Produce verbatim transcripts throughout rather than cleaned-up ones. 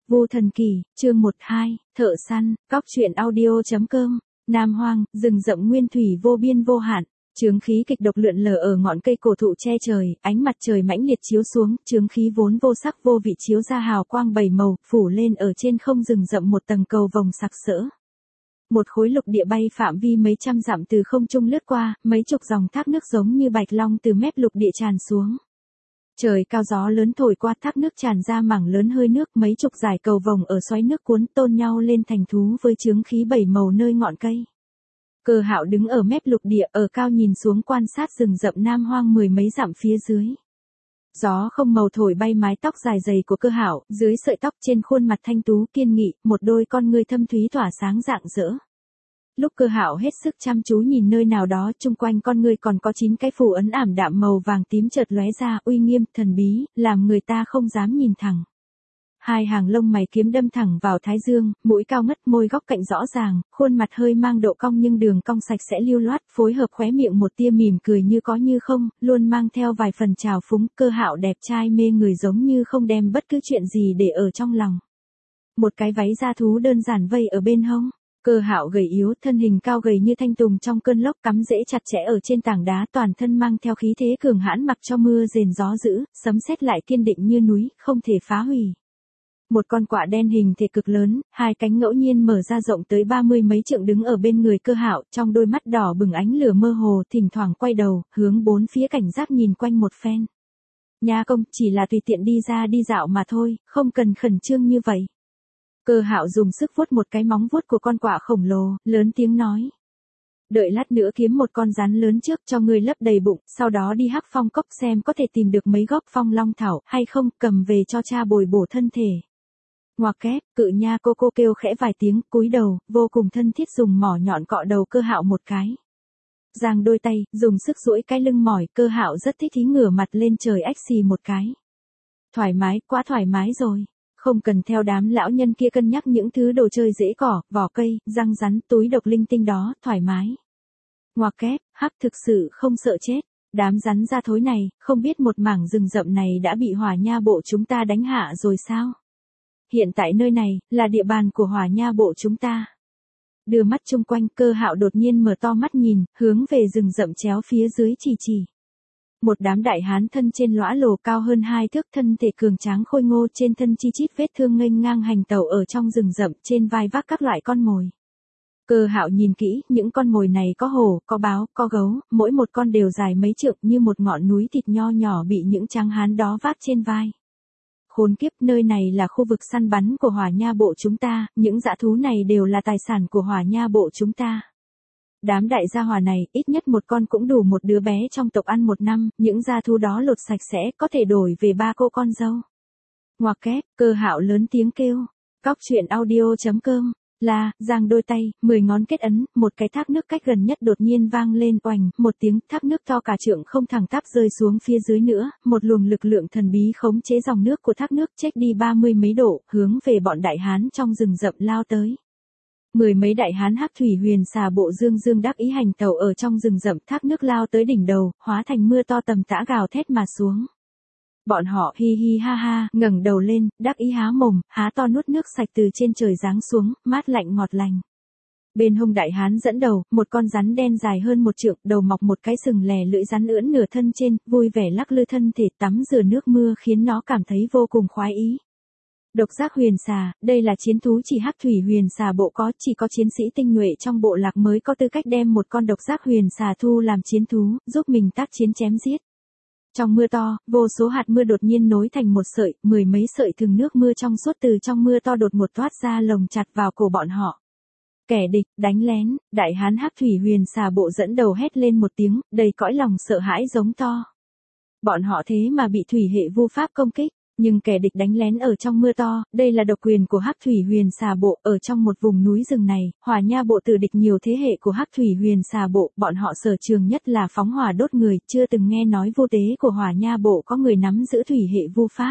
Vu Thần Kỳ, chương một hai, Thợ Săn, Cóc Truyện Audio chấm com, Nam Hoang, rừng rậm nguyên thủy vô biên vô hạn, chướng khí kịch độc lượn lờ ở ngọn cây cổ thụ che trời, ánh mặt trời mãnh liệt chiếu xuống, chướng khí vốn vô sắc vô vị chiếu ra hào quang bảy màu, phủ lên ở trên không rừng rậm một tầng cầu vồng sặc sỡ. Một khối lục địa bay phạm vi mấy trăm dặm từ không trung lướt qua, mấy chục dòng thác nước giống như bạch long từ mép lục địa tràn xuống. Trời cao gió lớn thổi qua, thác nước tràn ra mảng lớn hơi nước, mấy chục dải cầu vồng ở xoáy nước cuốn tôn nhau lên thành thú với chướng khí bảy màu nơi ngọn cây. Cơ Hạo đứng ở mép lục địa ở cao nhìn xuống quan sát rừng rậm Nam Hoang mười mấy dặm phía dưới. Gió không màu thổi bay mái tóc dài dày của Cơ Hạo, dưới sợi tóc trên khuôn mặt thanh tú kiên nghị, một đôi con ngươi thâm thúy tỏa sáng rạng rỡ. Lúc Cơ Hạo hết sức chăm chú nhìn nơi nào đó, chung quanh con ngươi còn có chín cái phù ấn ảm đạm màu vàng tím chợt lóe ra, uy nghiêm, thần bí, làm người ta không dám nhìn thẳng. Hai hàng lông mày kiếm đâm thẳng vào thái dương, mũi cao ngất, môi góc cạnh rõ ràng, khuôn mặt hơi mang độ cong nhưng đường cong sạch sẽ lưu loát, phối hợp khóe miệng một tia mỉm cười như có như không, luôn mang theo vài phần trào phúng. Cơ Hạo đẹp trai mê người giống như không đem bất cứ chuyện gì để ở trong lòng. Một cái váy da thú đơn giản vây ở bên hông. Cơ Hạo gầy yếu, thân hình cao gầy như thanh tùng trong cơn lốc, cắm rễ chặt chẽ ở trên tảng đá, toàn thân mang theo khí thế cường hãn, mặc cho mưa rền gió dữ, sấm sét lại kiên định như núi, không thể phá hủy. Một con quạ đen hình thể cực lớn, hai cánh ngẫu nhiên mở ra rộng tới ba mươi mấy trượng đứng ở bên người Cơ Hạo, trong đôi mắt đỏ bừng ánh lửa mơ hồ, thỉnh thoảng quay đầu, hướng bốn phía cảnh giác nhìn quanh một phen. Nha công, chỉ là tùy tiện đi ra đi dạo mà thôi, không cần khẩn trương như vậy. Cơ Hạo dùng sức vuốt một cái móng vuốt của con quạ khổng lồ, lớn tiếng nói. Đợi lát nữa kiếm một con rắn lớn trước cho ngươi lấp đầy bụng, sau đó đi Hắc Phong Cốc xem có thể tìm được mấy gốc phong long thảo, hay không, cầm về cho cha bồi bổ thân thể. Ngoặc kép, cự nha cô cô kêu khẽ vài tiếng, cúi đầu, vô cùng thân thiết dùng mỏ nhọn cọ đầu Cơ Hạo một cái. Giang đôi tay, dùng sức duỗi cái lưng mỏi, Cơ Hạo rất thích thí ngửa mặt lên trời ách xì một cái. Thoải mái, quá thoải mái rồi. Không cần theo đám lão nhân kia cân nhắc những thứ đồ chơi dễ cỏ, vỏ cây, răng rắn, túi độc linh tinh đó, thoải mái. Ngoặc kép, hắc thực sự không sợ chết. Đám rắn ra thối này, không biết một mảng rừng rậm này đã bị Hỏa Nha bộ chúng ta đánh hạ rồi sao? Hiện tại nơi này, là địa bàn của Hỏa Nha bộ chúng ta. Đưa mắt chung quanh, Cơ Hạo đột nhiên mở to mắt nhìn, hướng về rừng rậm chéo phía dưới chỉ chỉ. Một đám đại hán thân trên lõa lồ cao hơn hai thước, thân thể cường tráng khôi ngô, trên thân chi chít vết thương nghênh ngang hành tẩu ở trong rừng rậm, trên vai vác các loại con mồi. Cơ Hạo nhìn kỹ, những con mồi này có hổ, có báo, có gấu, mỗi một con đều dài mấy trượng như một ngọn núi thịt nho nhỏ bị những tráng hán đó vác trên vai. Khốn kiếp, nơi này là khu vực săn bắn của Hỏa Nha bộ chúng ta, những dã thú này đều là tài sản của Hỏa Nha bộ chúng ta. Đám đại gia hỏa này, ít nhất một con cũng đủ một đứa bé trong tộc ăn một năm, những gia thú đó lột sạch sẽ, có thể đổi về ba cô con dâu. Ngoặc kép, Cơ Hạo lớn tiếng kêu. Cóc Truyện Audio chấm com, là, giang đôi tay, mười ngón kết ấn, một cái thác nước cách gần nhất đột nhiên vang lên oành, một tiếng, thác nước to cả trượng không thẳng tắp rơi xuống phía dưới nữa, một luồng lực lượng thần bí khống chế dòng nước của thác nước chếch đi ba mươi mấy độ, hướng về bọn đại hán trong rừng rậm lao tới. Mười mấy đại hán Hắc Thủy Huyền Xà bộ dương dương đắc ý hành tẩu ở trong rừng rậm, thác nước lao tới đỉnh đầu, hóa thành mưa to tầm tã gào thét mà xuống. Bọn họ hi hi ha ha, ngẩng đầu lên, đắc ý há mồm, há to nuốt nước sạch từ trên trời giáng xuống, mát lạnh ngọt lành. Bên hông đại hán dẫn đầu, một con rắn đen dài hơn một trượng, đầu mọc một cái sừng lè lưỡi rắn ưỡn nửa thân trên, vui vẻ lắc lư thân thể tắm rửa nước mưa khiến nó cảm thấy vô cùng khoái ý. Độc giác huyền xà, đây là chiến thú chỉ Hắc Thủy Huyền Xà bộ có, chỉ có chiến sĩ tinh nhuệ trong bộ lạc mới có tư cách đem một con độc giác huyền xà thu làm chiến thú, giúp mình tác chiến chém giết. Trong mưa to, vô số hạt mưa đột nhiên nối thành một sợi, mười mấy sợi thừng nước mưa trong suốt từ trong mưa to đột một thoát ra lồng chặt vào cổ bọn họ. Kẻ địch, đánh lén, đại hán Hắc Thủy Huyền Xà bộ dẫn đầu hét lên một tiếng, đầy cõi lòng sợ hãi giống to. Bọn họ thế mà bị thủy hệ vu pháp công kích. Nhưng kẻ địch đánh lén ở trong mưa to, đây là độc quyền của Hắc Thủy Huyền Xà bộ, ở trong một vùng núi rừng này, Hỏa Nha bộ từ địch nhiều thế hệ của Hắc Thủy Huyền Xà bộ, bọn họ sở trường nhất là phóng hỏa đốt người, chưa từng nghe nói vu tế của Hỏa Nha bộ có người nắm giữ thủy hệ vu pháp.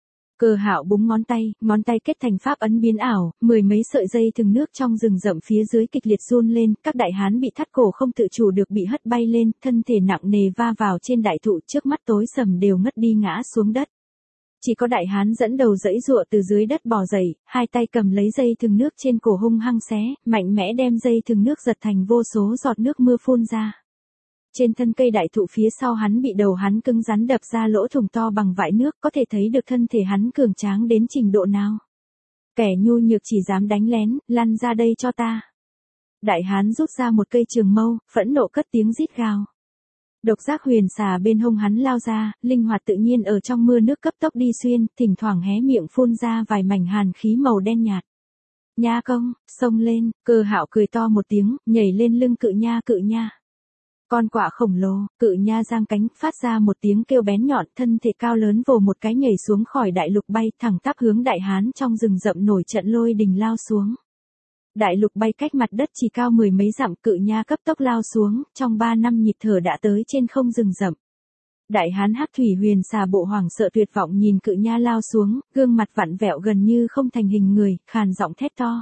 Cơ Hạo búng ngón tay, ngón tay kết thành pháp ấn biến ảo, mười mấy sợi dây thừng nước trong rừng rậm phía dưới kịch liệt run lên, các đại hán bị thắt cổ không tự chủ được bị hất bay lên, thân thể nặng nề va vào trên đại thụ, trước mắt tối sầm đều ngất đi ngã xuống đất. Chỉ có đại hán dẫn đầu giãy giụa từ dưới đất bò dậy, hai tay cầm lấy dây thừng nước trên cổ hung hăng xé, mạnh mẽ đem dây thừng nước giật thành vô số giọt nước mưa phun ra. Trên thân cây đại thụ phía sau hắn bị đầu hắn cứng rắn đập ra lỗ thủng to bằng vại nước, có thể thấy được thân thể hắn cường tráng đến trình độ nào. Kẻ nhu nhược chỉ dám đánh lén, lăn ra đây cho ta. Đại hán rút ra một cây trường mâu, phẫn nộ cất tiếng rít gào. Độc giác huyền xà bên hông hắn lao ra, linh hoạt tự nhiên ở trong mưa nước cấp tốc đi xuyên, thỉnh thoảng hé miệng phun ra vài mảnh hàn khí màu đen nhạt. Nha công, xông lên, Cơ Hạo cười to một tiếng, nhảy lên lưng cự nha cự nha. Con quạ khổng lồ, cự nha giang cánh, phát ra một tiếng kêu bén nhọn, thân thể cao lớn vồ một cái nhảy xuống khỏi đại lục bay, thẳng tắp hướng đại hán trong rừng rậm nổi trận lôi đình lao xuống. Đại lục bay cách mặt đất chỉ cao mười mấy dặm, cự nha cấp tốc lao xuống, trong ba năm nhịp thở đã tới trên không rừng rậm. Đại hán Hắc Thủy Huyền xà bộ hoảng sợ tuyệt vọng nhìn cự nha lao xuống, gương mặt vặn vẹo gần như không thành hình người, khàn giọng thét to.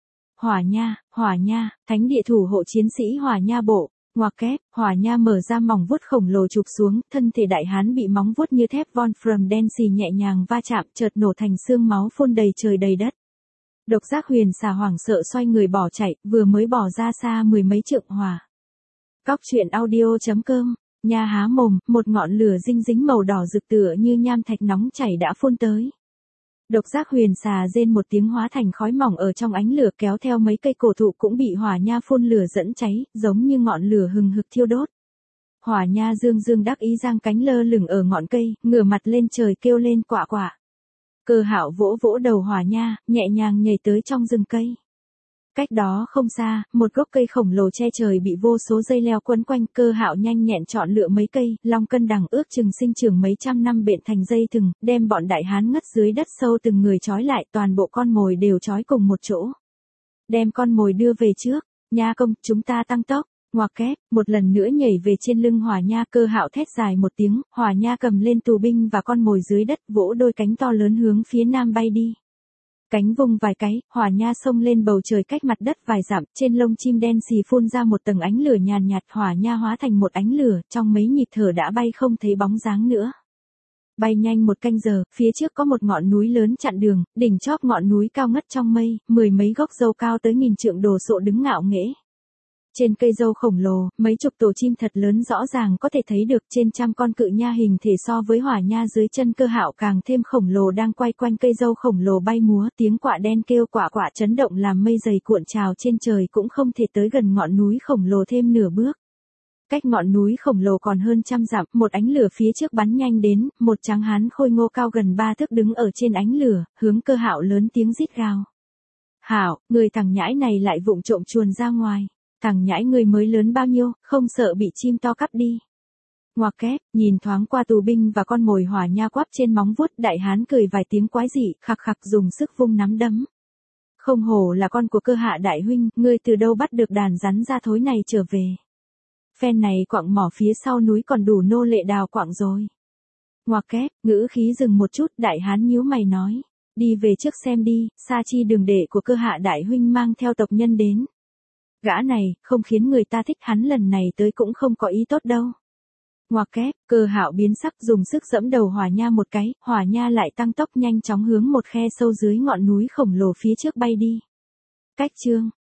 Hỏa nha, hỏa nha, thánh địa thủ hộ chiến sĩ hỏa nha bộ. Ngoặc kép, hỏa nha mở ra móng vuốt khổng lồ chụp xuống, thân thể đại hán bị móng vuốt như thép von from đen xì nhẹ nhàng va chạm, chợt nổ thành xương máu phun đầy trời đầy đất. Độc giác huyền xà hoảng sợ xoay người bỏ chạy, vừa mới bỏ ra xa mười mấy trượng hỏa. Cóc truyện audio chấm com, nha há mồm, một ngọn lửa dinh dính màu đỏ rực tựa như nham thạch nóng chảy đã phun tới. Độc giác huyền xà rên một tiếng hóa thành khói mỏng ở trong ánh lửa, kéo theo mấy cây cổ thụ cũng bị hỏa nha phun lửa dẫn cháy, giống như ngọn lửa hừng hực thiêu đốt. Hỏa nha dương dương đắc ý giang cánh lơ lửng ở ngọn cây, ngửa mặt lên trời kêu lên quạ quạ. Cơ Hạo vỗ vỗ đầu hỏa nha, nhẹ nhàng nhảy tới trong rừng cây. Cách đó không xa, một gốc cây khổng lồ che trời bị vô số dây leo quấn quanh, Cơ Hạo nhanh nhẹn chọn lựa mấy cây, long cân đằng ước chừng sinh trưởng mấy trăm năm bện thành dây thừng, đem bọn đại hán ngất dưới đất sâu từng người trói lại, toàn bộ con mồi đều trói cùng một chỗ. Đem con mồi đưa về trước, nha công, chúng ta tăng tốc. Ngoặc kép, một lần nữa nhảy về trên lưng hỏa nha, Cơ Hạo thét dài một tiếng, hỏa nha cầm lên tù binh và con mồi dưới đất, vỗ đôi cánh to lớn hướng phía nam bay đi. Cánh vung vài cái, hỏa nha xông lên bầu trời cách mặt đất vài dặm, trên lông chim đen xì phun ra một tầng ánh lửa nhàn nhạt, hỏa nha hóa thành một ánh lửa, trong mấy nhịp thở đã bay không thấy bóng dáng nữa. Bay nhanh một canh giờ, phía trước có một ngọn núi lớn chặn đường, đỉnh chóp ngọn núi cao ngất trong mây, mười mấy gốc dâu cao tới nghìn trượng đồ sộ đứng ngạo nghễ. Trên cây dâu khổng lồ, mấy chục tổ chim thật lớn rõ ràng có thể thấy được, trên trăm con cự nha hình thể so với hỏa nha dưới chân Cơ Hạo càng thêm khổng lồ đang quay quanh cây dâu khổng lồ bay múa, tiếng quạ đen kêu quạ quạ chấn động làm mây dày cuộn trào trên trời cũng không thể tới gần ngọn núi khổng lồ thêm nửa bước. Cách ngọn núi khổng lồ còn hơn trăm dặm, một ánh lửa phía trước bắn nhanh đến, một tráng hán khôi ngô cao gần ba thước đứng ở trên ánh lửa, hướng Cơ Hạo lớn tiếng rít gào. Hảo, người thằng nhãi này lại vụng trộm chuồn ra ngoài. Thằng nhãi người mới lớn bao nhiêu, không sợ bị chim to cắp đi. Ngoặc kép, nhìn thoáng qua tù binh và con mồi hỏa nha quắp trên móng vuốt, đại hán cười vài tiếng quái dị, khặc khặc dùng sức vung nắm đấm. Không hổ là con của Cơ Hạ đại huynh, ngươi từ đâu bắt được đàn rắn ra thối này trở về. Phen này quặng mỏ phía sau núi còn đủ nô lệ đào quặng rồi. Ngoặc kép, ngữ khí dừng một chút, đại hán nhíu mày nói. Đi về trước xem đi, sa chi đường đệ của Cơ Hạ đại huynh mang theo tộc nhân đến. Gã này, không khiến người ta thích, hắn lần này tới cũng không có ý tốt đâu. Ngoặc kép, Cơ Hạo biến sắc dùng sức giẫm đầu hỏa nha một cái, hỏa nha lại tăng tốc nhanh chóng hướng một khe sâu dưới ngọn núi khổng lồ phía trước bay đi. Cách chương.